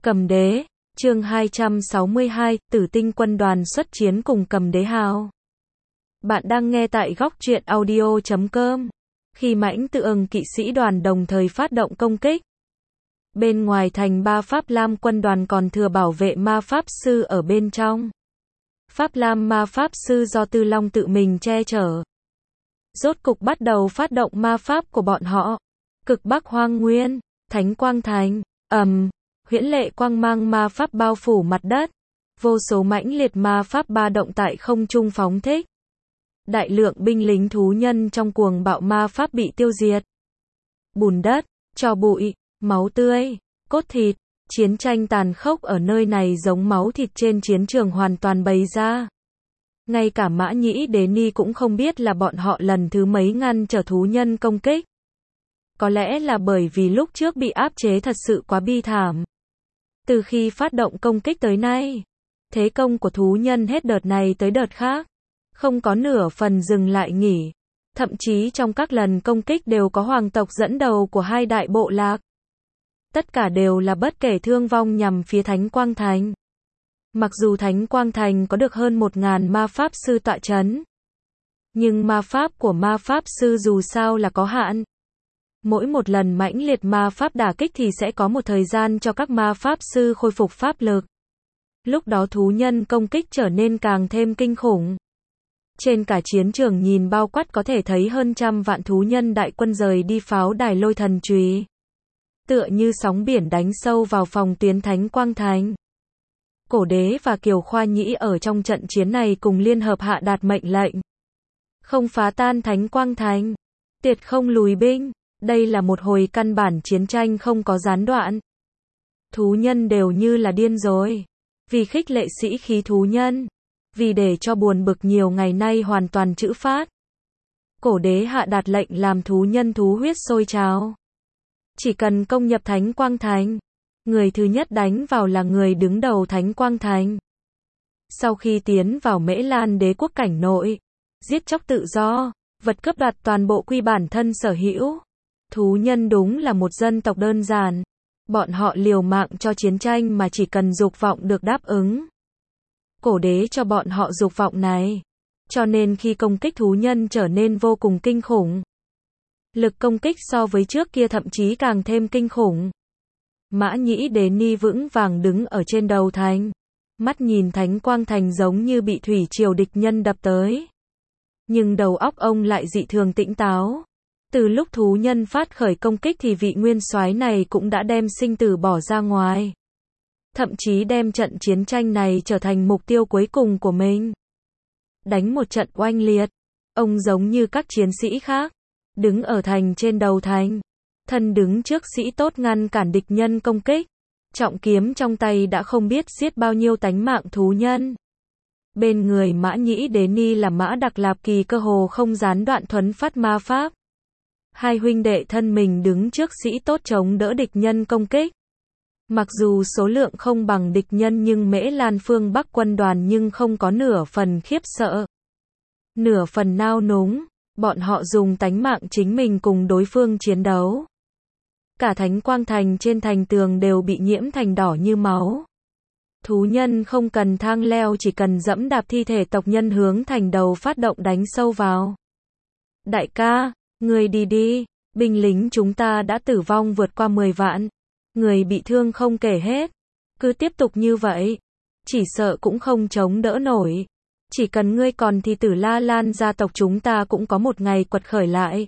Cầm Đế, chương 262, Tử Tinh quân đoàn xuất chiến cùng Cầm Đế Hào. Bạn đang nghe tại góc truyện audio.com. Khi mãnh tự ưng kỵ sĩ đoàn đồng thời phát động công kích. Bên ngoài thành ba Pháp Lam quân đoàn còn thừa bảo vệ ma Pháp Sư ở bên trong. Pháp Lam ma Pháp Sư do Tư Long tự mình che chở. Rốt cục bắt đầu phát động ma Pháp của bọn họ. Cực Bắc Hoang Nguyên, Thánh Quang Thành, huyễn lệ quang mang ma Pháp bao phủ mặt đất. Vô số mãnh liệt ma Pháp ba động tại không trung phóng thích. Đại lượng binh lính thú nhân trong cuồng bạo ma Pháp bị tiêu diệt. Bùn đất, tro bụi, máu tươi, cốt thịt, chiến tranh tàn khốc ở nơi này giống máu thịt trên chiến trường hoàn toàn bày ra. Ngay cả Mã Nhĩ Đế Ni cũng không biết là bọn họ lần thứ mấy ngăn trở thú nhân công kích. Có lẽ là bởi vì lúc trước bị áp chế thật sự quá bi thảm. Từ khi phát động công kích tới nay, thế công của thú nhân hết đợt này tới đợt khác, không có nửa phần dừng lại nghỉ. Thậm chí trong các lần công kích đều có hoàng tộc dẫn đầu của hai đại bộ lạc. Tất cả đều là bất kể thương vong nhằm phía Thánh Quang Thành. Mặc dù Thánh Quang Thành có được hơn 1000 ma Pháp Sư tọa trấn, nhưng ma Pháp của ma Pháp Sư dù sao là có hạn. Mỗi một lần mãnh liệt ma Pháp đả kích thì sẽ có một thời gian cho các ma Pháp Sư khôi phục pháp lực. Lúc đó thú nhân công kích trở nên càng thêm kinh khủng. Trên cả chiến trường nhìn bao quát có thể thấy hơn 100 vạn thú nhân đại quân rời đi pháo đài Lôi Thần Chùy. Tựa như sóng biển đánh sâu vào phòng tuyến Thánh Quang Thành. Cổ Đế và Kiều Khoa Nhĩ ở trong trận chiến này cùng liên hợp hạ đạt mệnh lệnh. Không phá tan Thánh Quang Thành. Tuyệt không lùi binh. Đây là một hồi căn bản chiến tranh không có gián đoạn. Thú nhân đều như là điên rồi. Vì khích lệ sĩ khí thú nhân. Vì để cho buồn bực nhiều ngày nay hoàn toàn trữ phát. Cổ Đế hạ đạt lệnh làm thú nhân thú huyết sôi trào. Chỉ cần công nhập Thánh Quang Thành, người thứ nhất đánh vào là người đứng đầu Thánh Quang Thành. Sau khi tiến vào Mễ Lan đế quốc cảnh nội, giết chóc tự do, vật cướp đoạt toàn bộ quy bản thân sở hữu. Thú nhân đúng là một dân tộc đơn giản. Bọn họ liều mạng cho chiến tranh mà chỉ cần dục vọng được đáp ứng. Cổ Đế cho bọn họ dục vọng này. Cho nên khi công kích thú nhân trở nên vô cùng kinh khủng. Lực công kích so với trước kia thậm chí càng thêm kinh khủng. Mã Nhĩ Đế Ni vững vàng đứng ở trên đầu thành. Mắt nhìn Thánh Quang Thành giống như bị thủy triều địch nhân đập tới. Nhưng đầu óc ông lại dị thường tỉnh táo. Từ lúc thú nhân phát khởi công kích thì vị nguyên soái này cũng đã đem sinh tử bỏ ra ngoài. Thậm chí đem trận chiến tranh này trở thành mục tiêu cuối cùng của mình. Đánh một trận oanh liệt. Ông giống như các chiến sĩ khác. Đứng ở thành trên đầu thành. Thân đứng trước sĩ tốt ngăn cản địch nhân công kích. Trọng kiếm trong tay đã không biết giết bao nhiêu tánh mạng thú nhân. Bên người Mã Nhĩ Đế Ni là Mã Đặc Lạp Kỳ cơ hồ không gián đoạn thuấn phát ma Pháp. Hai huynh đệ thân mình đứng trước sĩ tốt chống đỡ địch nhân công kích. Mặc dù số lượng không bằng địch nhân nhưng Mễ Lan phương Bắc quân đoàn nhưng không có nửa phần khiếp sợ. Nửa phần nao núng, bọn họ dùng tánh mạng chính mình cùng đối phương chiến đấu. Cả Thánh Quang Thành trên thành tường đều bị nhiễm thành đỏ như máu. Thú nhân không cần thang leo chỉ cần dẫm đạp thi thể tộc nhân hướng thành đầu phát động đánh sâu vào. Đại ca, người đi đi, binh lính chúng ta đã tử vong vượt qua 10 vạn. Người bị thương không kể hết. Cứ tiếp tục như vậy, chỉ sợ cũng không chống đỡ nổi. Chỉ cần ngươi còn thì Tử La Lan gia tộc chúng ta cũng có một ngày quật khởi lại.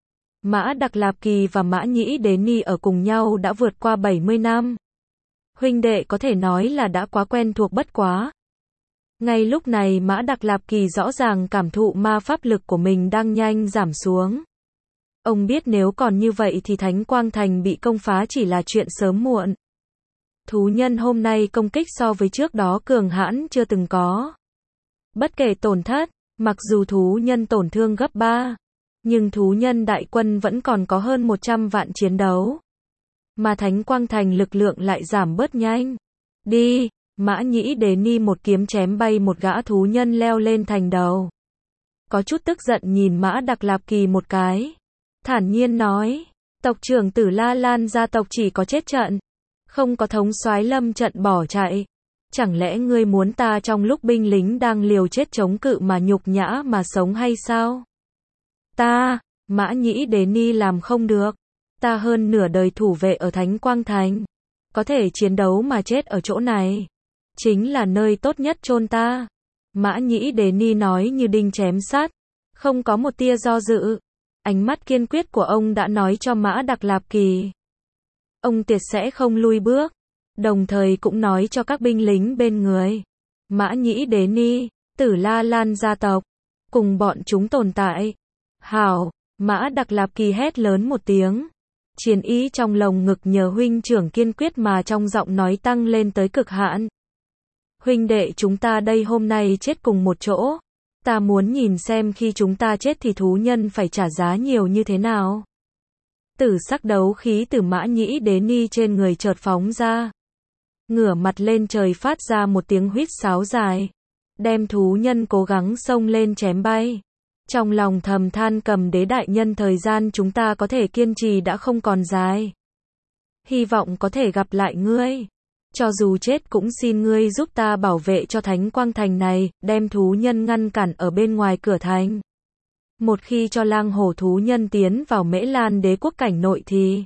Mã Đặc Lạp Kỳ và Mã Nhĩ Đế Ni ở cùng nhau đã vượt qua 70 năm. Huynh đệ có thể nói là đã quá quen thuộc bất quá. Ngay lúc này Mã Đặc Lạp Kỳ rõ ràng cảm thụ ma pháp lực của mình đang nhanh giảm xuống. Ông biết nếu còn như vậy thì Thánh Quang Thành bị công phá chỉ là chuyện sớm muộn. Thú nhân hôm nay công kích so với trước đó cường hãn chưa từng có. Bất kể tổn thất, mặc dù thú nhân tổn thương gấp 3, nhưng thú nhân đại quân vẫn còn có hơn 100 vạn chiến đấu. Mà Thánh Quang Thành lực lượng lại giảm bớt nhanh. Đi, Mã Nhĩ Đế Ni một kiếm chém bay một gã thú nhân leo lên thành đầu. Có chút tức giận nhìn Mã Đặc Lạp Kỳ một cái. Thản nhiên nói, tộc trưởng Tử La Lan gia tộc chỉ có chết trận. Không có thống soái lâm trận bỏ chạy. Chẳng lẽ ngươi muốn ta trong lúc binh lính đang liều chết chống cự mà nhục nhã mà sống hay sao? Ta, Mã Nhĩ Đế Ni làm không được. Ta hơn nửa đời thủ vệ ở Thánh Quang Thành. Có thể chiến đấu mà chết ở chỗ này. Chính là nơi tốt nhất chôn ta. Mã Nhĩ Đế Ni nói như đinh chém sắt. Không có một tia do dự. Ánh mắt kiên quyết của ông đã nói cho Mã Đặc Lạp Kỳ. Ông tuyệt sẽ không lui bước. Đồng thời cũng nói cho các binh lính bên người. Mã Nhĩ Đế Ni, Tử La Lan gia tộc. Cùng bọn chúng tồn tại. Hảo, Mã Đặc Lạp Kỳ hét lớn một tiếng. Chiến ý trong lồng ngực nhờ huynh trưởng kiên quyết mà trong giọng nói tăng lên tới cực hạn. Huynh đệ chúng ta đây hôm nay chết cùng một chỗ. Ta muốn nhìn xem khi chúng ta chết thì thú nhân phải trả giá nhiều như thế nào. Tử sắc đấu khí từ Mã Nhĩ Đế Ni trên người chợt phóng ra. Ngửa mặt lên trời phát ra một tiếng huýt sáo dài. Đem thú nhân cố gắng xông lên chém bay. Trong lòng thầm than Cầm Đế đại nhân thời gian chúng ta có thể kiên trì đã không còn dài. Hy vọng có thể gặp lại ngươi. Cho dù chết cũng xin ngươi giúp ta bảo vệ cho Thánh Quang Thành này, đem thú nhân ngăn cản ở bên ngoài cửa thành. Một khi cho lang hổ thú nhân tiến vào Mễ Lan Đế quốc cảnh nội thì...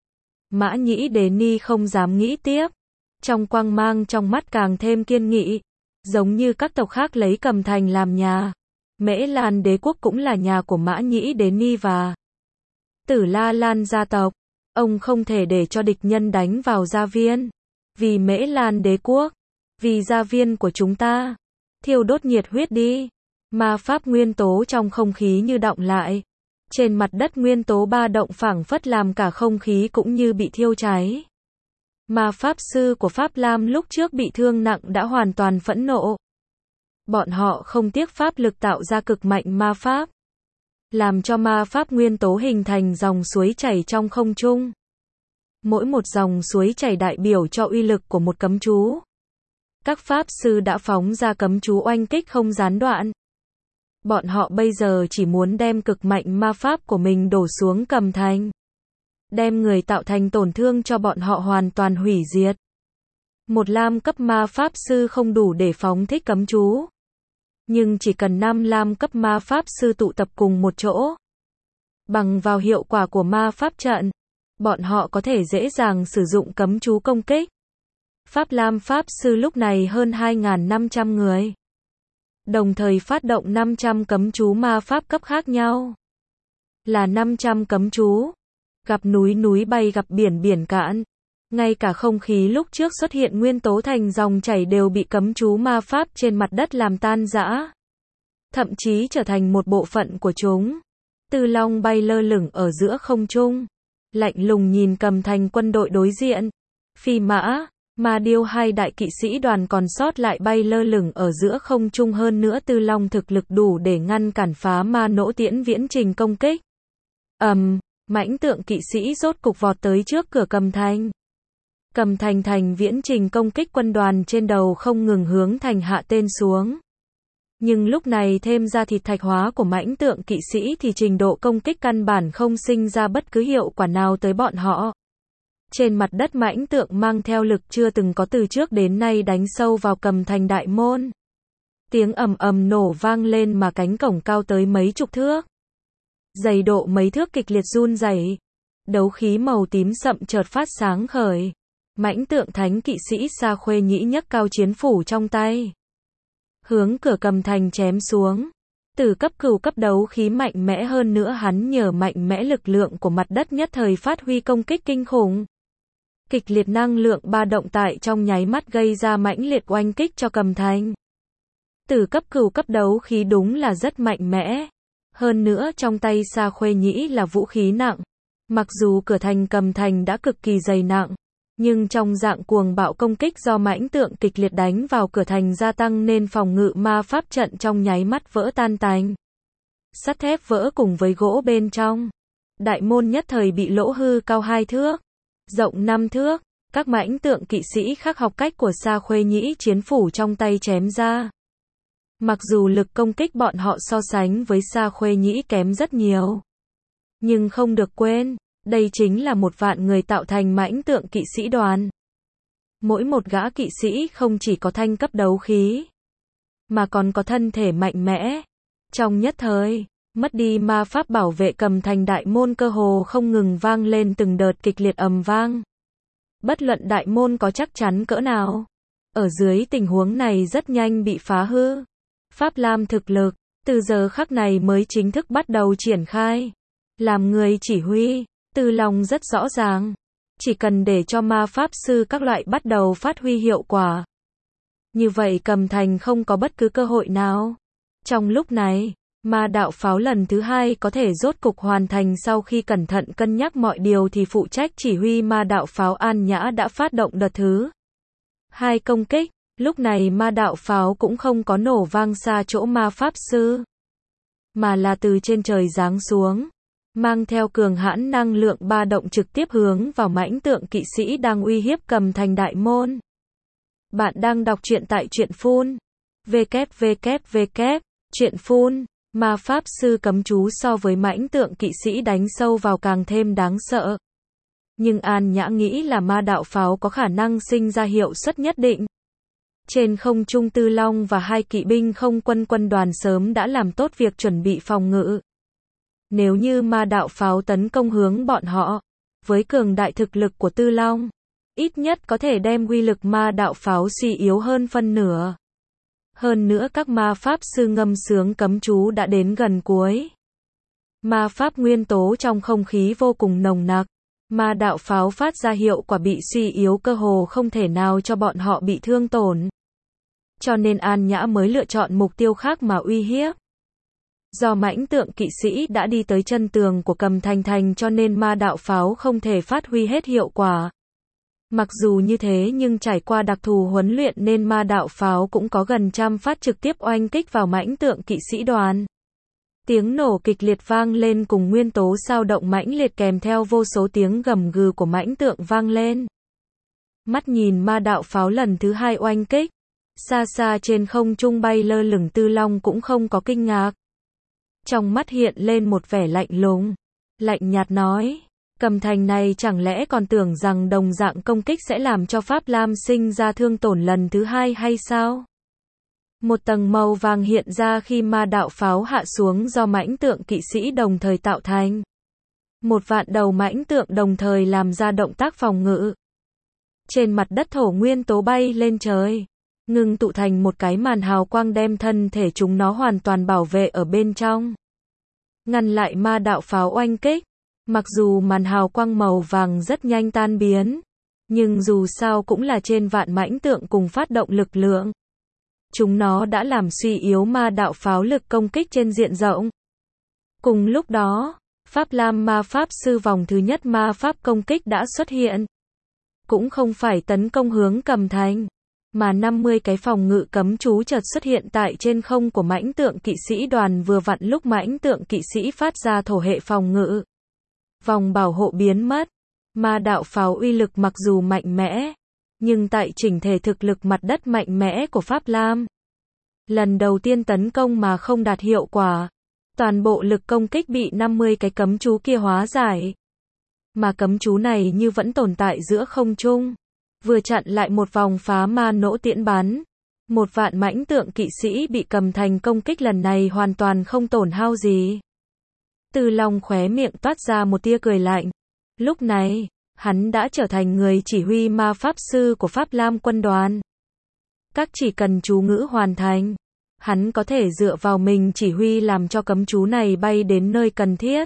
Mã Nhĩ Đế Ni không dám nghĩ tiếp. Trong quang mang trong mắt càng thêm kiên nghị. Giống như các tộc khác lấy Cầm Thành làm nhà. Mễ Lan Đế quốc cũng là nhà của Mã Nhĩ Đế Ni và Tử La Lan gia tộc. Ông không thể để cho địch nhân đánh vào gia viên. Vì Mễ Lan Đế quốc. Vì gia viên của chúng ta. Thiêu đốt nhiệt huyết đi. Ma pháp nguyên tố trong không khí như đọng lại. Trên mặt đất nguyên tố ba động phảng phất làm cả không khí cũng như bị thiêu cháy. Ma pháp sư của Pháp Lam lúc trước bị thương nặng đã hoàn toàn phẫn nộ. Bọn họ không tiếc pháp lực tạo ra cực mạnh ma pháp. Làm cho ma pháp nguyên tố hình thành dòng suối chảy trong không trung. Mỗi một dòng suối chảy đại biểu cho uy lực của một cấm chú. Các pháp sư đã phóng ra cấm chú oanh kích không gián đoạn. Bọn họ bây giờ chỉ muốn đem cực mạnh ma pháp của mình đổ xuống Cầm Thành. Đem người tạo thành tổn thương cho bọn họ hoàn toàn hủy diệt. Một lam cấp ma pháp sư không đủ để phóng thích cấm chú. Nhưng chỉ cần 5 lam cấp ma pháp sư tụ tập cùng một chỗ. Bằng vào hiệu quả của ma pháp trận. Bọn họ có thể dễ dàng sử dụng cấm chú công kích. Pháp Lam pháp sư lúc này hơn 2.500 người. Đồng thời phát động 500 cấm chú ma pháp cấp khác nhau. Là 500 cấm chú. Gặp núi núi bay gặp biển biển cạn. Ngay cả không khí lúc trước xuất hiện nguyên tố thành dòng chảy đều bị cấm chú ma pháp trên mặt đất làm tan rã. Thậm chí trở thành một bộ phận của chúng. Tư Long bay lơ lửng ở giữa không trung. Lạnh lùng nhìn Cầm Thành quân đội đối diện. Phi mã, Ma Điêu hai đại kỵ sĩ đoàn còn sót lại bay lơ lửng ở giữa không trung hơn nữa Tư Long thực lực đủ để ngăn cản phá ma nỗ tiễn viễn trình công kích. Mãnh tượng kỵ sĩ rốt cục vọt tới trước cửa Cầm Thành. Cầm Thành thành viễn trình công kích quân đoàn trên đầu không ngừng hướng thành hạ tên xuống. Nhưng lúc này thêm ra thịt thạch hóa của mãnh tượng kỵ sĩ thì trình độ công kích căn bản không sinh ra bất cứ hiệu quả nào tới bọn họ. Trên mặt đất mãnh tượng mang theo lực chưa từng có từ trước đến nay đánh sâu vào Cầm Thành đại môn. Tiếng ầm ầm nổ vang lên mà cánh cổng cao tới mấy chục thước. Dày độ mấy thước kịch liệt run rẩy. Đấu khí màu tím sậm chợt phát sáng khởi. Mãnh tượng thánh kỵ sĩ Sa Khuê Nhĩ nhấc cao chiến phủ trong tay. Hướng cửa Cầm Thành chém xuống. Từ cấp cửu cấp đấu khí mạnh mẽ hơn nữa hắn nhờ mạnh mẽ lực lượng của mặt đất nhất thời phát huy công kích kinh khủng. Kịch liệt năng lượng ba động tại trong nháy mắt gây ra mãnh liệt oanh kích cho Cầm Thành. Từ cấp cửu cấp đấu khí đúng là rất mạnh mẽ. Hơn nữa trong tay Sa Khuê Nhĩ là vũ khí nặng. Mặc dù cửa thành Cầm Thành đã cực kỳ dày nặng. Nhưng trong dạng cuồng bạo công kích do mãnh tượng kịch liệt đánh vào cửa thành gia tăng nên phòng ngự ma pháp trận trong nháy mắt vỡ tan tành. Sắt thép vỡ cùng với gỗ bên trong. Đại môn nhất thời bị lỗ hư cao 2 thước, rộng 5 thước. Các mãnh tượng kỵ sĩ khác học cách của Sa Khuê Nhĩ chiến phủ trong tay chém ra. Mặc dù lực công kích bọn họ so sánh với Sa Khuê Nhĩ kém rất nhiều. Nhưng không được quên. Đây chính là 1 vạn người tạo thành mãnh tượng kỵ sĩ đoàn. Mỗi một gã kỵ sĩ không chỉ có thanh cấp đấu khí, mà còn có thân thể mạnh mẽ. Trong nhất thời, mất đi ma pháp bảo vệ cầm thành đại môn cơ hồ không ngừng vang lên từng đợt kịch liệt ầm vang. Bất luận đại môn có chắc chắn cỡ nào, ở dưới tình huống này rất nhanh bị phá hư. Pháp Lam thực lực, từ giờ khắc này mới chính thức bắt đầu triển khai. Làm người chỉ huy, Từ Long rất rõ ràng. Chỉ cần để cho ma pháp sư các loại bắt đầu phát huy hiệu quả. Như vậy cầm thành không có bất cứ cơ hội nào. Trong lúc này, ma đạo pháo lần thứ 2 có thể rốt cục hoàn thành sau khi cẩn thận cân nhắc mọi điều thì phụ trách chỉ huy ma đạo pháo An Nhã đã phát động đợt thứ 2 công kích. Lúc này ma đạo pháo cũng không có nổ vang xa chỗ ma pháp sư, mà là từ trên trời giáng xuống, mang theo cường hãn năng lượng ba động trực tiếp hướng vào mãnh tượng kỵ sĩ đang uy hiếp cầm thành đại môn. Bạn đang đọc truyện tại truyện phun. www. Truyện phun. Ma pháp sư cấm chú so với mãnh tượng kỵ sĩ đánh sâu vào càng thêm đáng sợ. Nhưng An Nhã nghĩ là ma đạo pháo có khả năng sinh ra hiệu suất nhất định. Trên không trung Tư Long và 2 kỵ binh không quân quân đoàn sớm đã làm tốt việc chuẩn bị phòng ngự. Nếu như ma đạo pháo tấn công hướng bọn họ, với cường đại thực lực của Tư Long, ít nhất có thể đem uy lực ma đạo pháo suy yếu hơn phân nửa. Hơn nữa các ma pháp sư ngâm sướng cấm chú đã đến gần cuối. Ma pháp nguyên tố trong không khí vô cùng nồng nặc. Ma đạo pháo phát ra hiệu quả bị suy yếu cơ hồ không thể nào cho bọn họ bị thương tổn. Cho nên An Nhã mới lựa chọn mục tiêu khác mà uy hiếp. Do mãnh tượng kỵ sĩ đã đi tới chân tường của cầm thành cho nên ma đạo pháo không thể phát huy hết hiệu quả. Mặc dù như thế nhưng trải qua đặc thù huấn luyện nên ma đạo pháo cũng có gần trăm phát trực tiếp oanh kích vào mãnh tượng kỵ sĩ đoàn. Tiếng nổ kịch liệt vang lên cùng nguyên tố sao động mãnh liệt kèm theo vô số tiếng gầm gừ của mãnh tượng vang lên. Mắt nhìn ma đạo pháo lần thứ 2 oanh kích, xa xa trên không trung bay lơ lửng Tư Long cũng không có kinh ngạc. Trong mắt hiện lên một vẻ lạnh lùng, lạnh nhạt nói, cầm thành này chẳng lẽ còn tưởng rằng đồng dạng công kích sẽ làm cho Pháp Lam sinh ra thương tổn lần thứ 2 hay sao? Một tầng màu vàng hiện ra khi ma đạo pháo hạ xuống do mãnh tượng kỵ sĩ đồng thời tạo thành. Một vạn đầu mãnh tượng đồng thời làm ra động tác phòng ngự. Trên mặt đất thổ nguyên tố bay lên trời, ngưng tụ thành một cái màn hào quang đem thân thể chúng nó hoàn toàn bảo vệ ở bên trong. Ngăn lại ma đạo pháo oanh kích. Mặc dù màn hào quang màu vàng rất nhanh tan biến, nhưng dù sao cũng là trên vạn mãnh tượng cùng phát động lực lượng. Chúng nó đã làm suy yếu ma đạo pháo lực công kích trên diện rộng. Cùng lúc đó, Pháp Lam ma pháp sư vòng thứ nhất ma pháp công kích đã xuất hiện. Cũng không phải tấn công hướng cầm thành, mà 50 cái phòng ngự cấm chú chợt xuất hiện tại trên không của mãnh tượng kỵ sĩ đoàn vừa vặn lúc mãnh tượng kỵ sĩ phát ra thổ hệ phòng ngự. Vòng bảo hộ biến mất. Ma đạo pháo uy lực mặc dù mạnh mẽ, nhưng tại chỉnh thể thực lực mặt đất mạnh mẽ của Pháp Lam, lần đầu tiên tấn công mà không đạt hiệu quả. Toàn bộ lực công kích bị 50 cái cấm chú kia hóa giải. Mà cấm chú này như vẫn tồn tại giữa không trung, vừa chặn lại một vòng phá ma nỗ tiễn bắn. Một vạn mãnh tượng kỵ sĩ bị cầm thành công kích lần này hoàn toàn không tổn hao gì. Từ Long khóe miệng toát ra một tia cười lạnh. Lúc này, hắn đã trở thành người chỉ huy ma pháp sư của Pháp Lam quân đoàn. Các chỉ cần chú ngữ hoàn thành, hắn có thể dựa vào mình chỉ huy làm cho cấm chú này bay đến nơi cần thiết.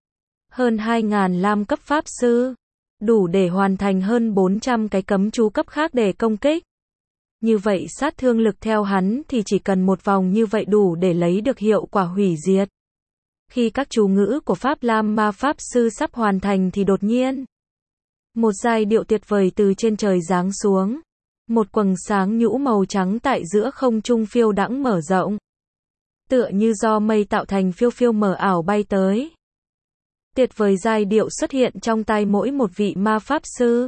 Hơn 2.000 lam cấp pháp sư, đủ để hoàn thành hơn 400 cái cấm chú cấp khác để công kích. Như vậy sát thương lực theo hắn thì chỉ cần một vòng như vậy đủ để lấy được hiệu quả hủy diệt. Khi các chú ngữ của Pháp Lam ma pháp sư sắp hoàn thành thì đột nhiên, một giai điệu tuyệt vời từ trên trời giáng xuống. Một quầng sáng nhũ màu trắng tại giữa không trung phiêu đãng mở rộng. Tựa như do mây tạo thành phiêu phiêu mờ ảo bay tới. Tuyệt vời giai điệu xuất hiện trong tai mỗi một vị ma pháp sư.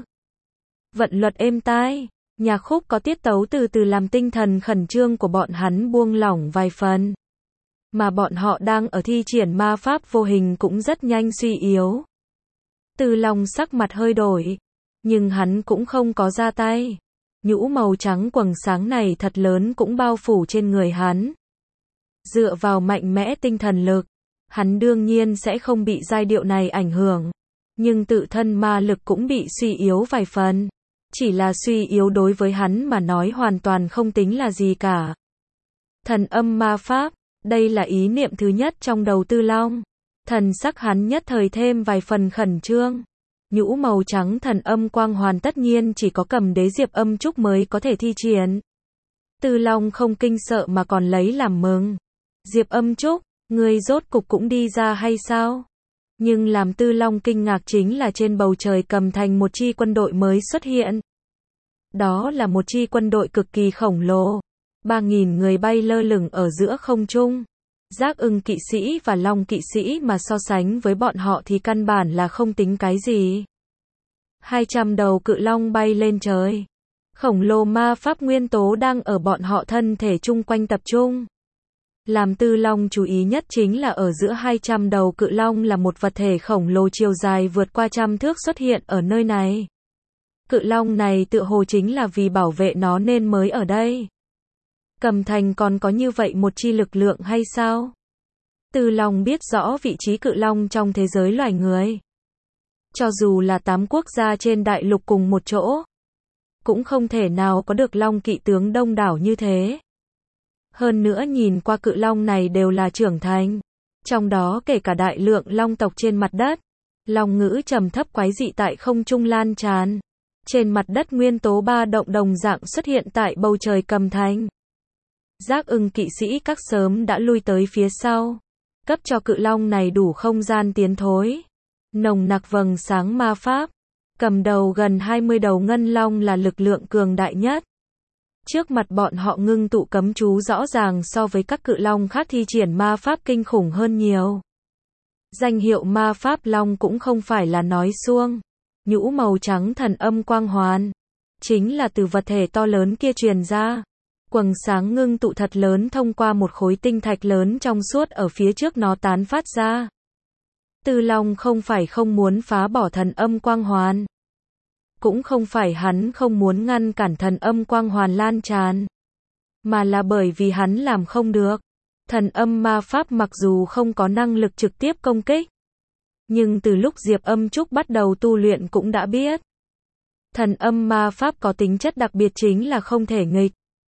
Vận luật êm tai, nhạc khúc có tiết tấu từ từ làm tinh thần khẩn trương của bọn hắn buông lỏng vài phần. Mà bọn họ đang ở thi triển ma pháp vô hình cũng rất nhanh suy yếu. Từ Long sắc mặt hơi đổi, nhưng hắn cũng không có ra tay. Nhũ màu trắng quầng sáng này thật lớn cũng bao phủ trên người hắn. Dựa vào mạnh mẽ tinh thần lực, hắn đương nhiên sẽ không bị giai điệu này ảnh hưởng. Nhưng tự thân ma lực cũng bị suy yếu vài phần. Chỉ là suy yếu đối với hắn mà nói hoàn toàn không tính là gì cả. Thần âm ma pháp, đây là ý niệm thứ nhất trong đầu Tư Long. Thần sắc hắn nhất thời thêm vài phần khẩn trương. Nhũ màu trắng thần âm quang hoàn tất nhiên chỉ có Cầm Đế Diệp Âm Trúc mới có thể thi triển. Tư Long không kinh sợ mà còn lấy làm mừng. Diệp Âm Trúc, ngươi rốt cục cũng đi ra hay sao? Nhưng làm Tư Long kinh ngạc chính là trên bầu trời Cầm Thành một chi quân đội mới xuất hiện. Đó là một chi quân đội cực kỳ khổng lồ. 3.000 người bay lơ lửng ở giữa không trung. Giác Ưng kỵ sĩ và Long kỵ sĩ mà so sánh với bọn họ thì căn bản là không tính cái gì. 200 đầu cự long bay lên trời. Khổng lồ ma pháp nguyên tố đang ở bọn họ thân thể chung quanh tập trung. Làm Tư Long chú ý nhất chính là ở giữa 200 đầu cự long là một vật thể khổng lồ chiều dài vượt qua 100 thước xuất hiện ở nơi này. Cự long này tựa hồ chính là vì bảo vệ nó nên mới ở đây. Cầm Thành còn có như vậy một chi lực lượng hay sao? Tư Long biết rõ vị trí cự long trong thế giới loài người. Cho dù là 8 quốc gia trên đại lục cùng một chỗ, cũng không thể nào có được long kỵ tướng đông đảo như thế. Hơn nữa nhìn qua cự long này đều là trưởng thành. Trong đó kể cả đại lượng long tộc trên mặt đất. Long ngữ trầm thấp quái dị tại không trung lan tràn. Trên mặt đất nguyên tố ba động đồng dạng xuất hiện tại bầu trời Cầm Thành. Giác Ưng kỵ sĩ các sớm đã lui tới phía sau. Cấp cho cự long này đủ không gian tiến thối. Nồng nặc vầng sáng ma pháp. Cầm đầu gần 20 đầu ngân long là lực lượng cường đại nhất. Trước mặt bọn họ ngưng tụ cấm chú rõ ràng so với các cự long khác thi triển ma pháp kinh khủng hơn nhiều. Danh hiệu ma pháp long cũng không phải là nói suông. Nhũ màu trắng thần âm quang hoàn. Chính là từ vật thể to lớn kia truyền ra. Quầng sáng ngưng tụ thật lớn thông qua một khối tinh thạch lớn trong suốt ở phía trước nó tán phát ra. Tư Long không phải không muốn phá bỏ thần âm quang hoàn. Cũng không phải hắn không muốn ngăn cản thần âm quang hoàn lan tràn. Mà là bởi vì hắn làm không được. Thần âm ma pháp mặc dù không có năng lực trực tiếp công kích. Nhưng từ lúc Diệp Âm Trúc bắt đầu tu luyện cũng đã biết. Thần âm ma pháp có tính chất đặc biệt chính là không thể nghịch.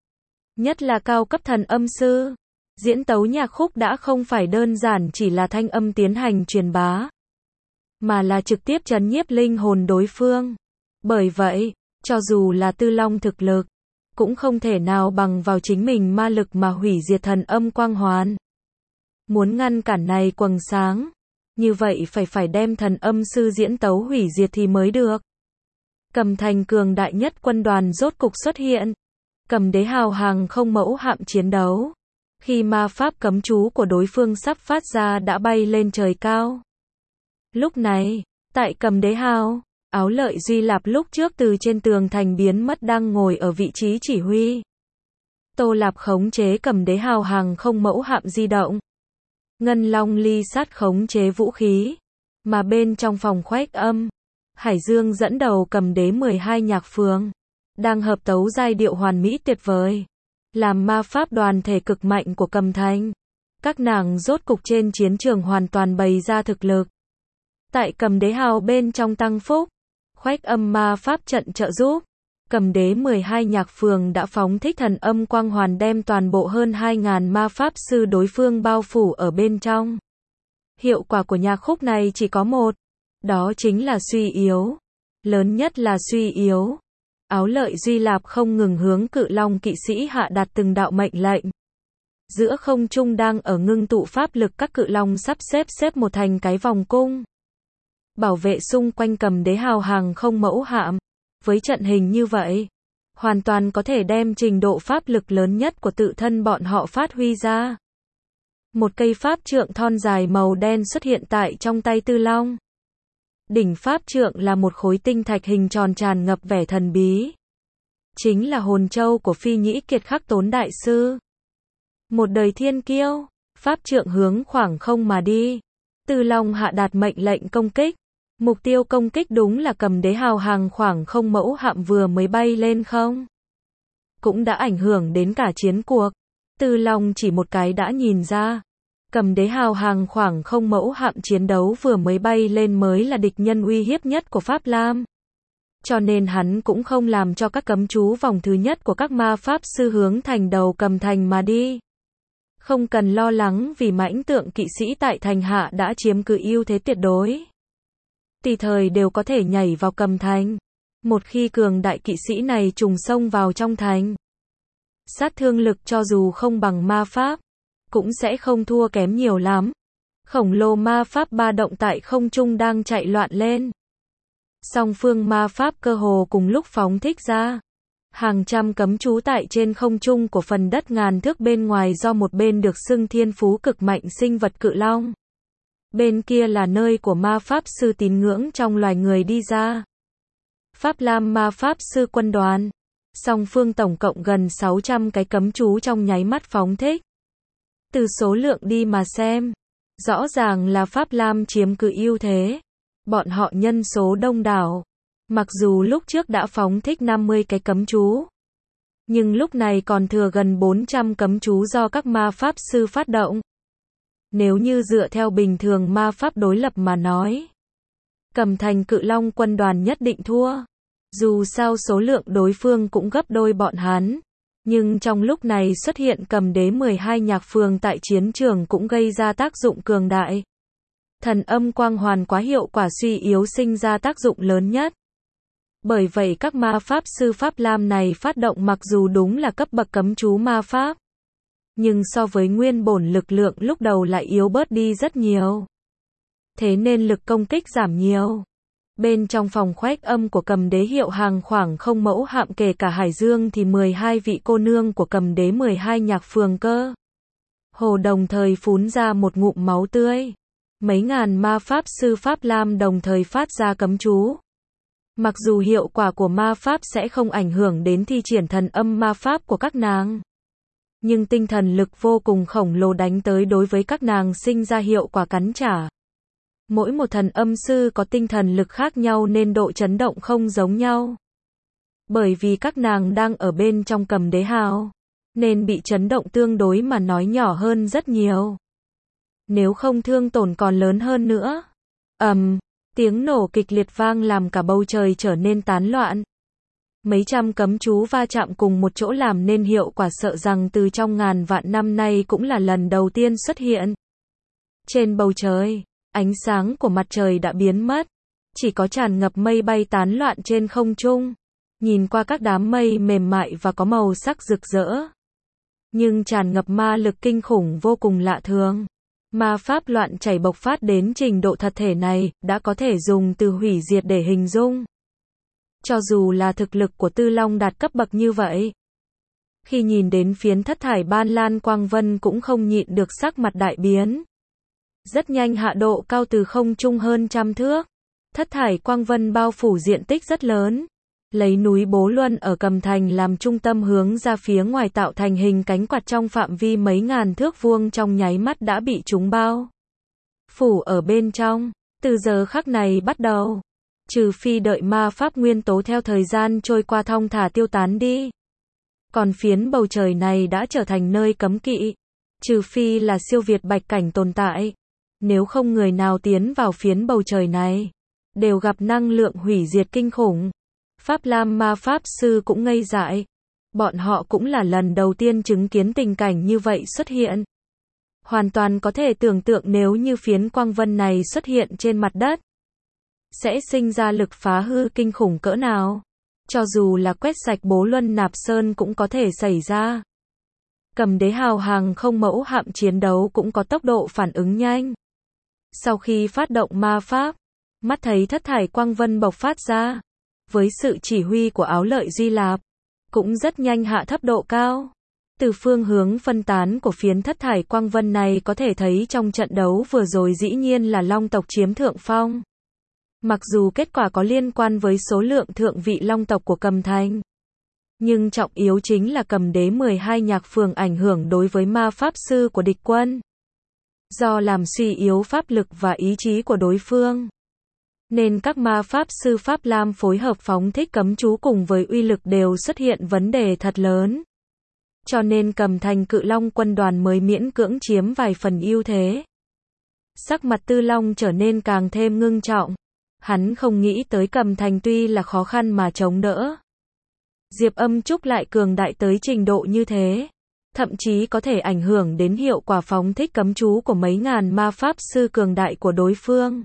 Nhất là cao cấp thần âm sư. Diễn tấu nhạc khúc đã không phải đơn giản chỉ là thanh âm tiến hành truyền bá. Mà là trực tiếp trấn nhiếp linh hồn đối phương. Bởi vậy, cho dù là Tư Long thực lực, cũng không thể nào bằng vào chính mình ma lực mà hủy diệt thần âm quang hoàn. Muốn ngăn cản này quầng sáng, như vậy phải đem thần âm sư diễn tấu hủy diệt thì mới được. Cầm Thành cường đại nhất quân đoàn rốt cục xuất hiện. Cầm Đế hào hàng không mẫu hạm chiến đấu. Khi ma pháp cấm chú của đối phương sắp phát ra đã bay lên trời cao. Lúc này, tại Cầm Đế hào, Áo Lợi Duy Lạp lúc trước từ trên tường thành biến mất đang ngồi ở vị trí chỉ huy. Tô Lạp khống chế Cầm Đế hào hàng không mẫu hạm di động. Ngân Long Ly Sát khống chế vũ khí. Mà bên trong phòng khoách âm, Hải Dương dẫn đầu Cầm Đế 12 nhạc phường. Đang hợp tấu giai điệu hoàn mỹ tuyệt vời. Làm ma pháp đoàn thể cực mạnh của Cầm Thành. Các nàng rốt cục trên chiến trường hoàn toàn bày ra thực lực. Tại Cầm Đế hào bên trong tăng phúc. Khoách âm ma pháp trận trợ giúp. Cầm Đế 12 nhạc phường đã phóng thích thần âm quang hoàn đem toàn bộ hơn 2.000 ma pháp sư đối phương bao phủ ở bên trong. Hiệu quả của nhạc khúc này chỉ có một. Đó chính là suy yếu. Lớn nhất là suy yếu. Áo Lợi Duy Lạp không ngừng hướng cự long kỵ sĩ hạ đạt từng đạo mệnh lệnh. Giữa không trung đang ở ngưng tụ pháp lực các cự long sắp xếp một thành cái vòng cung. Bảo vệ xung quanh Cầm Đế hào hàng không mẫu hạm. Với trận hình như vậy, hoàn toàn có thể đem trình độ pháp lực lớn nhất của tự thân bọn họ phát huy ra. Một cây pháp trượng thon dài màu đen xuất hiện tại trong tay Tư Long. Đỉnh pháp trượng là một khối tinh thạch hình tròn tràn ngập vẻ thần bí. Chính là hồn châu của Phi Nhĩ Kiệt Khắc Tốn đại sư. Một đời thiên kiêu, pháp trượng hướng khoảng không mà đi. Tư Long hạ đạt mệnh lệnh công kích. Mục tiêu công kích đúng là Cầm Đế hào hàng khoảng không mẫu hạm vừa mới bay lên không. cũng đã ảnh hưởng đến cả chiến cuộc. Tư Long chỉ một cái đã nhìn ra. Cầm Đế Hào hàng khoảng không mẫu hạm chiến đấu vừa mới bay lên mới là địch nhân uy hiếp nhất của Pháp Lam. Cho nên hắn cũng không làm cho các cấm chú vòng thứ nhất của các ma pháp sư hướng thành đầu Cầm Thành mà đi. Không cần lo lắng vì mãnh tượng kỵ sĩ tại thành hạ đã chiếm cứ ưu thế tuyệt đối. Tùy thời đều có thể nhảy vào Cầm Thành. Một khi cường đại kỵ sĩ này trùng xông vào trong thành, sát thương lực cho dù không bằng ma pháp, cũng sẽ không thua kém nhiều lắm. Khổng lồ ma pháp ba động tại không trung đang chạy loạn lên. Song phương ma pháp cơ hồ cùng lúc phóng thích ra. Hàng trăm cấm chú tại trên không trung của phần đất ngàn thước bên ngoài do một bên được xưng thiên phú cực mạnh sinh vật cự long. Bên kia là nơi của ma pháp sư tín ngưỡng trong loài người đi ra. Pháp Lam ma pháp sư quân đoàn. Song phương tổng cộng gần 600 cái cấm chú trong nháy mắt phóng thích. Từ số lượng đi mà xem, rõ ràng là Pháp Lam chiếm cứ ưu thế. Bọn họ nhân số đông đảo. Mặc dù lúc trước đã phóng thích 50 cái cấm chú, nhưng lúc này còn thừa gần 400 cấm chú do các ma pháp sư phát động. Nếu như dựa theo bình thường ma pháp đối lập mà nói, Cầm Thành Cự Long quân đoàn nhất định thua. Dù sao số lượng đối phương cũng gấp đôi bọn hắn. Nhưng trong lúc này xuất hiện Cầm Đế 12 nhạc phường tại chiến trường cũng gây ra tác dụng cường đại. Thần âm quang hoàn quá hiệu quả suy yếu sinh ra tác dụng lớn nhất. Bởi vậy các ma pháp sư Pháp Lam này phát động mặc dù đúng là cấp bậc cấm chú ma pháp, nhưng so với nguyên bổn lực lượng lúc đầu lại yếu bớt đi rất nhiều. Thế nên lực công kích giảm nhiều. Bên trong phòng khoách âm của Cầm Đế hiệu hàng khoảng không mẫu hạm kể cả Hải Dương thì 12 vị cô nương của Cầm Đế 12 nhạc phường cơ hồ đồng thời phún ra một ngụm máu tươi. Mấy ngàn ma pháp sư Pháp Lam đồng thời phát ra cấm chú. Mặc dù hiệu quả của ma pháp sẽ không ảnh hưởng đến thi triển thần âm ma pháp của các nàng, nhưng tinh thần lực vô cùng khổng lồ đánh tới đối với các nàng sinh ra hiệu quả cắn trả. Mỗi một thần âm sư có tinh thần lực khác nhau nên độ chấn động không giống nhau. Bởi vì các nàng đang ở bên trong Cầm Đế Hào, nên bị chấn động tương đối mà nói nhỏ hơn rất nhiều. Nếu không thương tổn còn lớn hơn nữa. Tiếng nổ kịch liệt vang làm cả bầu trời trở nên tán loạn. Mấy trăm cấm chú va chạm cùng một chỗ làm nên hiệu quả sợ rằng từ trong ngàn vạn năm nay cũng là lần đầu tiên xuất hiện. Trên bầu trời, ánh sáng của mặt trời đã biến mất. Chỉ có tràn ngập mây bay tán loạn trên không trung. Nhìn qua các đám mây mềm mại và có màu sắc rực rỡ. Nhưng tràn ngập ma lực kinh khủng vô cùng lạ thường. Ma pháp loạn chảy bộc phát đến trình độ thật thể này, đã có thể dùng từ hủy diệt để hình dung. Cho dù là thực lực của Tư Long đạt cấp bậc như vậy, khi nhìn đến phiến thất thải ban lan quang vân cũng không nhịn được sắc mặt đại biến. Rất nhanh hạ độ cao từ không trung hơn trăm thước. Thất thải quang vân bao phủ diện tích rất lớn. Lấy núi Bố Luân ở Cầm Thành làm trung tâm hướng ra phía ngoài tạo thành hình cánh quạt trong phạm vi mấy ngàn thước vuông trong nháy mắt đã bị chúng bao phủ ở bên trong. Từ giờ khắc này bắt đầu, trừ phi đợi ma pháp nguyên tố theo thời gian trôi qua thong thả tiêu tán đi, còn phiến bầu trời này đã trở thành nơi cấm kỵ. Trừ phi là siêu việt bạch cảnh tồn tại, nếu không người nào tiến vào phiến bầu trời này đều gặp năng lượng hủy diệt kinh khủng. Pháp Lam ma pháp sư cũng ngây dại. Bọn họ cũng là lần đầu tiên chứng kiến tình cảnh như vậy xuất hiện. Hoàn toàn có thể tưởng tượng nếu như phiến quang vân này xuất hiện trên mặt đất, sẽ sinh ra lực phá hư kinh khủng cỡ nào. Cho dù là quét sạch Bố Luân Nạp Sơn cũng có thể xảy ra. Cầm Đế Hào hàng không mẫu hạm chiến đấu cũng có tốc độ phản ứng nhanh. Sau khi phát động ma pháp, mắt thấy thất thải quang vân bộc phát ra. Với sự chỉ huy của Áo Lợi Duy Lạp, cũng rất nhanh hạ thấp độ cao. Từ phương hướng phân tán của phiến thất thải quang vân này có thể thấy trong trận đấu vừa rồi dĩ nhiên là Long tộc chiếm thượng phong. Mặc dù kết quả có liên quan với số lượng thượng vị Long tộc của Cầm Thành, nhưng trọng yếu chính là Cầm Đế 12 nhạc phường ảnh hưởng đối với ma pháp sư của địch quân. Do làm suy yếu pháp lực và ý chí của đối phương, nên các ma pháp sư Pháp Lam phối hợp phóng thích cấm chú cùng với uy lực đều xuất hiện vấn đề thật lớn. Cho nên Cầm Thành Cự Long quân đoàn mới miễn cưỡng chiếm vài phần ưu thế. Sắc mặt Tư Long trở nên càng thêm ngưng trọng. Hắn không nghĩ tới Cầm Thành tuy là khó khăn mà chống đỡ. Diệp Âm Trúc lại cường đại tới trình độ như thế. Thậm chí có thể ảnh hưởng đến hiệu quả phóng thích cấm chú của mấy ngàn ma pháp sư cường đại của đối phương.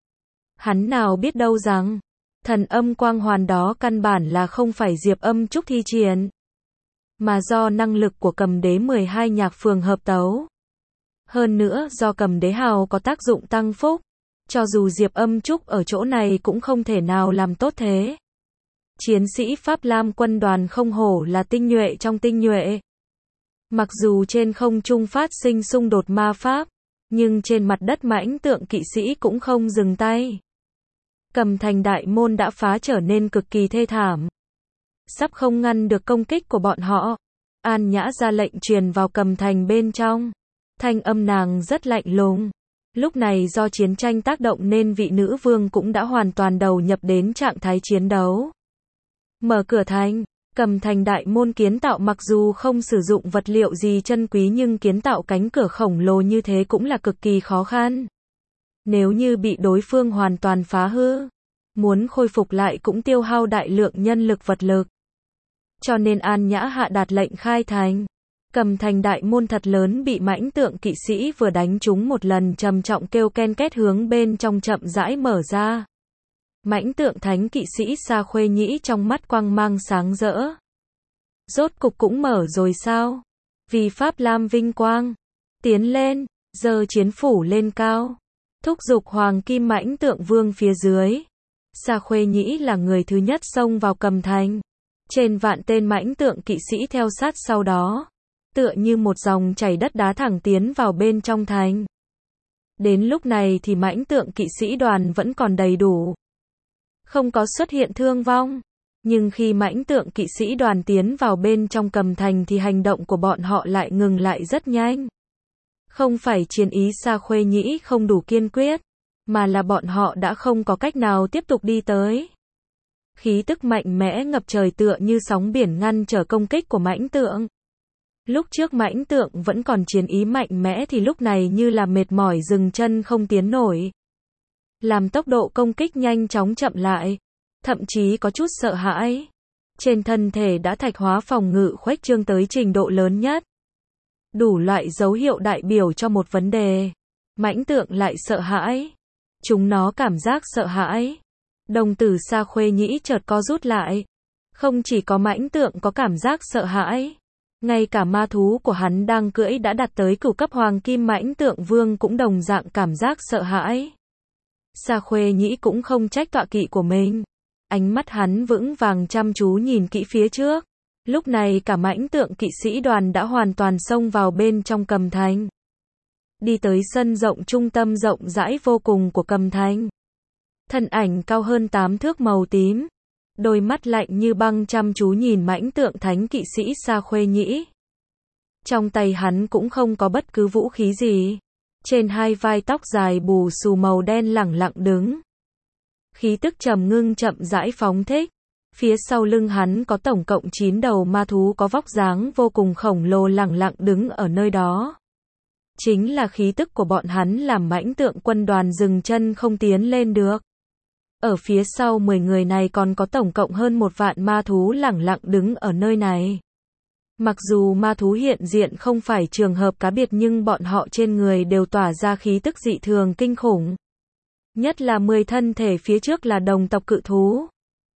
Hắn nào biết đâu rằng, thần âm quang hoàn đó căn bản là không phải Diệp Âm Trúc thi triển, mà do năng lực của Cầm Đế 12 nhạc phường hợp tấu. Hơn nữa do Cầm Đế hào có tác dụng tăng phúc, cho dù Diệp Âm Trúc ở chỗ này cũng không thể nào làm tốt thế. Chiến sĩ Pháp Lam quân đoàn không hổ là tinh nhuệ trong tinh nhuệ. Mặc dù trên không trung phát sinh xung đột ma pháp, nhưng trên mặt đất mãnh tượng kỵ sĩ cũng không dừng tay. Cầm Thành đại môn đã phá trở nên cực kỳ thê thảm. Sắp không ngăn được công kích của bọn họ. An Nhã ra lệnh truyền vào Cầm Thành bên trong. Thanh âm nàng rất lạnh lùng. Lúc này do chiến tranh tác động nên vị nữ vương cũng đã hoàn toàn đầu nhập đến trạng thái chiến đấu. Mở cửa thành. Cầm Thành đại môn kiến tạo mặc dù không sử dụng vật liệu gì chân quý nhưng kiến tạo cánh cửa khổng lồ như thế cũng là cực kỳ khó khăn. Nếu như bị đối phương hoàn toàn phá hư, muốn khôi phục lại cũng tiêu hao đại lượng nhân lực vật lực. Cho nên An Nhã hạ đạt lệnh khai thành. Cầm Thành đại môn thật lớn bị mãnh tượng kỵ sĩ vừa đánh trúng một lần trầm trọng kêu ken két hướng bên trong chậm rãi mở ra. Mãnh tượng thánh kỵ sĩ Sa Khuê Nhĩ trong mắt quang mang sáng rỡ. Rốt cục cũng mở rồi sao? Vì Pháp Lam vinh quang. Tiến lên, giơ chiến phủ lên cao. Thúc giục Hoàng Kim mãnh tượng vương phía dưới. Sa Khuê Nhĩ là người thứ nhất xông vào Cầm Thành. Trên vạn tên mãnh tượng kỵ sĩ theo sát sau đó. Tựa như một dòng chảy đất đá thẳng tiến vào bên trong thành. Đến lúc này thì mãnh tượng kỵ sĩ đoàn vẫn còn đầy đủ. Không có xuất hiện thương vong. Nhưng khi mãnh tượng kỵ sĩ đoàn tiến vào bên trong Cầm Thành thì hành động của bọn họ lại ngừng lại rất nhanh. Không phải chiến ý Sa Khuê Nhĩ không đủ kiên quyết, mà là bọn họ đã không có cách nào tiếp tục đi tới. Khí tức mạnh mẽ ngập trời tựa như sóng biển ngăn trở công kích của mãnh tượng. Lúc trước mãnh tượng vẫn còn chiến ý mạnh mẽ thì lúc này như là mệt mỏi dừng chân không tiến nổi. Làm tốc độ công kích nhanh chóng chậm lại. Thậm chí có chút sợ hãi. Trên thân thể đã thạch hóa phòng ngự khuếch trương tới trình độ lớn nhất. Đủ loại dấu hiệu đại biểu cho một vấn đề. Mãnh tượng lại sợ hãi. Chúng nó cảm giác sợ hãi. Đồng tử Sa Khuê Nhĩ chợt co rút lại. Không chỉ có mãnh tượng có cảm giác sợ hãi. Ngay cả ma thú của hắn đang cưỡi đã đạt tới cửu cấp Hoàng Kim mãnh tượng vương cũng đồng dạng cảm giác sợ hãi. Sa Khuê Nhĩ cũng không trách tọa kỵ của mình. Ánh mắt hắn vững vàng chăm chú nhìn kỹ phía trước. Lúc này cả mãnh tượng kỵ sĩ đoàn đã hoàn toàn xông vào bên trong Cầm Thành. Đi tới sân rộng trung tâm rộng rãi vô cùng của Cầm Thành. Thân ảnh cao hơn 8 thước màu tím. Đôi mắt lạnh như băng chăm chú nhìn mãnh tượng thánh kỵ sĩ Sa Khuê Nhĩ. Trong tay hắn cũng không có bất cứ vũ khí gì. Trên hai vai tóc dài bù xù màu đen lẳng lặng đứng. Khí tức trầm ngưng chậm rãi phóng thích. Phía sau lưng hắn có tổng cộng 9 đầu ma thú có vóc dáng vô cùng khổng lồ lẳng lặng đứng ở nơi đó. Chính là khí tức của bọn hắn làm mãnh tượng quân đoàn dừng chân không tiến lên được. Ở phía sau 10 người này còn có tổng cộng hơn 1 vạn ma thú lẳng lặng đứng ở nơi này. Mặc dù ma thú hiện diện không phải trường hợp cá biệt nhưng bọn họ trên người đều tỏa ra khí tức dị thường kinh khủng. Nhất là 10 thân thể phía trước là đồng tộc cự thú.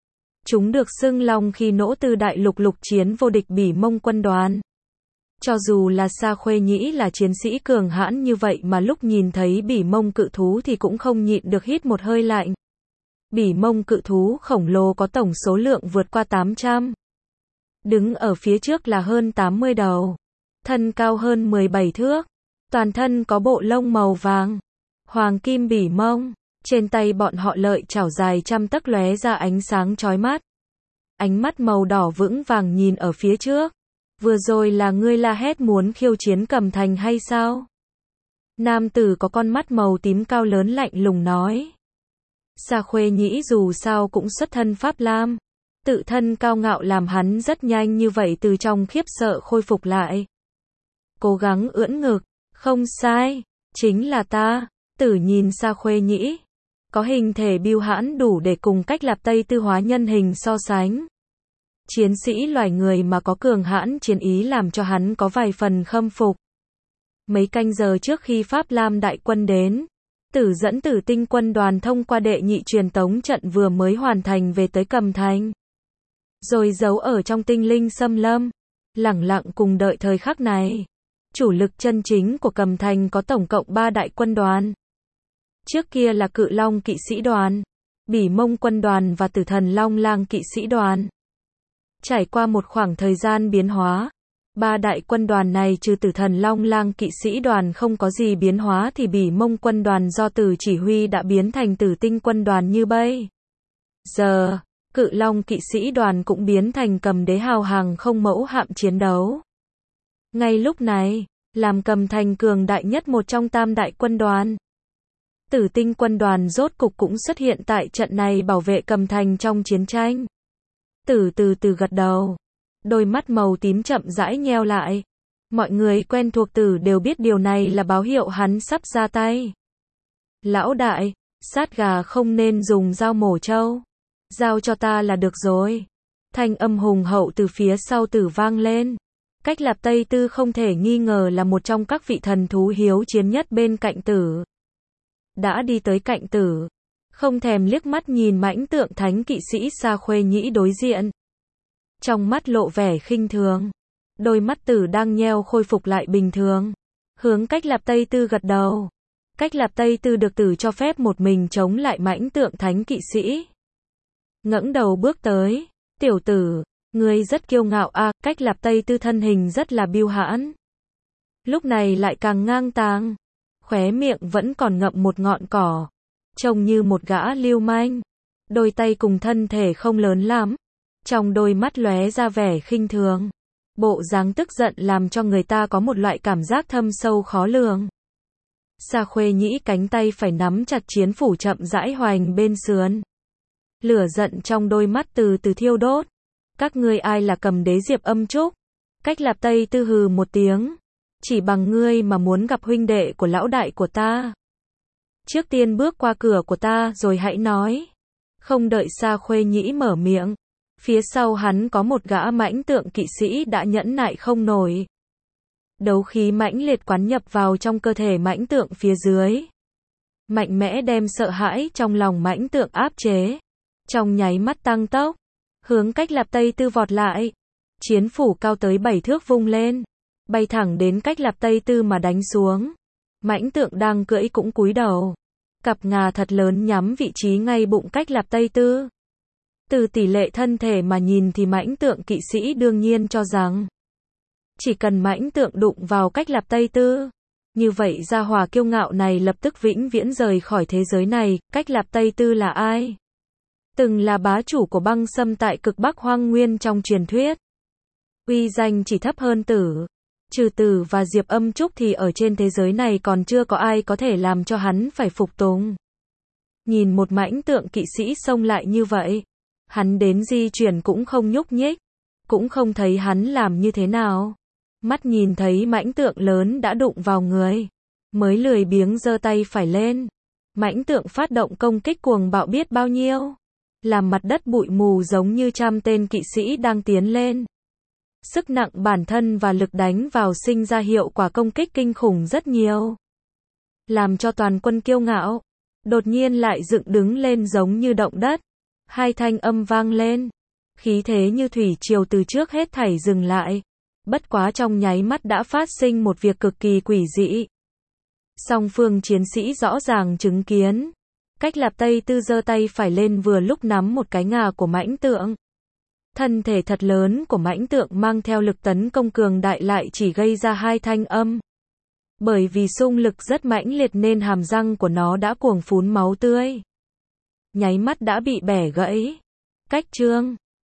Chúng được xưng long khi nỗ từ đại lục lục chiến vô địch Bỉ Mông quân đoàn. Cho dù là Sa Khuê Nhĩ là chiến sĩ cường hãn như vậy mà lúc nhìn thấy Bỉ Mông cự thú thì cũng không nhịn được hít một hơi lạnh. Bỉ Mông cự thú khổng lồ có tổng số lượng vượt qua 800. Đứng ở phía trước là hơn 80 đầu. Thân cao hơn 17 thước. Toàn thân có bộ lông màu vàng. Hoàng kim Bỉ Mông. Trên tay bọn họ lợi chảo dài trăm tấc lóe ra ánh sáng chói mắt. Ánh mắt màu đỏ vững vàng nhìn ở phía trước. Vừa rồi là ngươi la hét muốn khiêu chiến Cầm Thành hay sao? Nam tử có con mắt màu tím cao lớn lạnh lùng nói. Sa Khuê Nhĩ dù sao cũng xuất thân Pháp Lam. Tự thân cao ngạo làm hắn rất nhanh như vậy từ trong khiếp sợ khôi phục lại. Cố gắng ưỡn ngực, không sai, chính là ta. Tử nhìn Sa Khuê Nhĩ, có hình thể bưu hãn đủ để cùng Cách Lạp Tây Tư hóa nhân hình so sánh. Chiến sĩ loài người mà có cường hãn chiến ý làm cho hắn có vài phần khâm phục. Mấy canh giờ trước khi Pháp Lam đại quân đến, Tử dẫn Tử Tinh quân đoàn thông qua đệ nhị truyền tống trận vừa mới hoàn thành về tới Cầm Thành. Rồi giấu ở trong tinh linh xâm lâm, lẳng lặng cùng đợi thời khắc này. Chủ lực chân chính của Cầm Thành có tổng cộng 3 đại quân đoàn. Trước kia là Cự Long kỵ sĩ đoàn, Bỉ Mông quân đoàn và Tử Thần Long Lang kỵ sĩ đoàn. Trải qua một khoảng thời gian biến hóa, 3 đại quân đoàn này trừ Tử Thần Long Lang kỵ sĩ đoàn không có gì biến hóa thì Bỉ Mông quân đoàn do Tử chỉ huy đã biến thành Tử Tinh quân đoàn như bây giờ. Cự Long kỵ sĩ đoàn cũng biến thành Cầm Đế hào hàng không mẫu hạm chiến đấu. Ngay lúc này, làm Cầm Thành cường đại nhất một trong tam đại quân đoàn. Tử Tinh quân đoàn rốt cục cũng xuất hiện tại trận này bảo vệ Cầm Thành trong chiến tranh. Tử từ từ gật đầu. Đôi mắt màu tím chậm rãi nheo lại. Mọi người quen thuộc Tử đều biết điều này là báo hiệu hắn sắp ra tay. Lão đại, sát gà không nên dùng dao mổ trâu. Giao cho ta là được rồi. Thanh âm hùng hậu từ phía sau Tử vang lên. Cách Lạp Tây Tư không thể nghi ngờ là một trong các vị thần thú hiếu chiến nhất bên cạnh Tử. Đã đi tới cạnh Tử, không thèm liếc mắt nhìn mãnh tượng thánh kỵ sĩ Sa Khuê Nhĩ đối diện. Trong mắt lộ vẻ khinh thường. Đôi mắt Tử đang nheo khôi phục lại bình thường. Hướng Cách Lạp Tây Tư gật đầu. Cách Lạp Tây Tư được Tử cho phép một mình chống lại mãnh tượng thánh kỵ sĩ. Ngẩng đầu bước tới. Tiểu tử, ngươi rất kiêu ngạo à, Cách Lạp Tây Tư thân hình rất là bưu hãn. Lúc này lại càng ngang tàng. Khóe miệng vẫn còn ngậm một ngọn cỏ. Trông như một gã lưu manh. Đôi tay cùng thân thể không lớn lắm. Trong đôi mắt lóe ra vẻ khinh thường. Bộ dáng tức giận làm cho người ta có một loại cảm giác thâm sâu khó lường. Sa Khuê Nhĩ cánh tay phải nắm chặt chiến phủ chậm rãi hoành bên sườn. Lửa giận trong đôi mắt từ từ thiêu đốt. Các ngươi ai là Cầm Đế Diệp Âm Trúc? Cách Lạp Tây Tư hừ một tiếng. Chỉ bằng ngươi mà muốn gặp huynh đệ của lão đại của ta. Trước tiên bước qua cửa của ta rồi hãy nói. Không đợi Sa Khuê Nhĩ mở miệng. Phía sau hắn có một gã mãnh tượng kỵ sĩ đã nhẫn nại không nổi. Đấu khí mãnh liệt quán nhập vào trong cơ thể mãnh tượng phía dưới. Mạnh mẽ đem sợ hãi trong lòng mãnh tượng áp chế. Trong nháy mắt tăng tốc. Hướng Cách Lạp Tây Tư vọt lại. Chiến phủ cao tới 7 thước vung lên. Bay thẳng đến Cách Lạp Tây Tư mà đánh xuống. Mãnh tượng đang cưỡi cũng cúi đầu. Cặp ngà thật lớn nhắm vị trí ngay bụng Cách Lạp Tây Tư. Từ tỷ lệ thân thể mà nhìn thì mãnh tượng kỵ sĩ đương nhiên cho rằng chỉ cần mãnh tượng đụng vào Cách Lạp Tây Tư, như vậy gia hỏa kiêu ngạo này lập tức vĩnh viễn rời khỏi thế giới này. Cách Lạp Tây Tư là ai? Từng là bá chủ của băng sâm tại cực Bắc Hoang Nguyên trong truyền thuyết. Uy danh chỉ thấp hơn Tử. Trừ Tử và Diệp Âm Trúc thì ở trên thế giới này còn chưa có ai có thể làm cho hắn phải phục tùng. Nhìn một mãnh tượng kỵ sĩ xông lại như vậy, hắn đến di chuyển cũng không nhúc nhích, cũng không thấy hắn làm như thế nào. Mắt nhìn thấy mãnh tượng lớn đã đụng vào người, mới lười biếng giơ tay phải lên. Mãnh tượng phát động công kích cuồng bạo biết bao nhiêu, làm mặt đất bụi mù giống như trăm tên kỵ sĩ đang tiến lên. Sức nặng bản thân và lực đánh vào sinh ra hiệu quả công kích kinh khủng rất nhiều. Làm cho toàn quân kiêu ngạo, đột nhiên lại dựng đứng lên giống như động đất. Hai thanh âm vang lên. Khí thế như thủy triều từ trước hết thảy dừng lại. Bất quá trong nháy mắt đã phát sinh một việc cực kỳ quỷ dị. Song phương chiến sĩ rõ ràng chứng kiến. Cách Lạp Tây Tư giơ tay phải lên vừa lúc nắm một cái ngà của mãnh tượng. Thân thể thật lớn của mãnh tượng mang theo lực tấn công cường đại lại chỉ gây ra hai thanh âm. Bởi vì xung lực rất mãnh liệt nên hàm răng của nó đã cuồng phún máu tươi. Nháy mắt đã bị bẻ gãy. Cách chương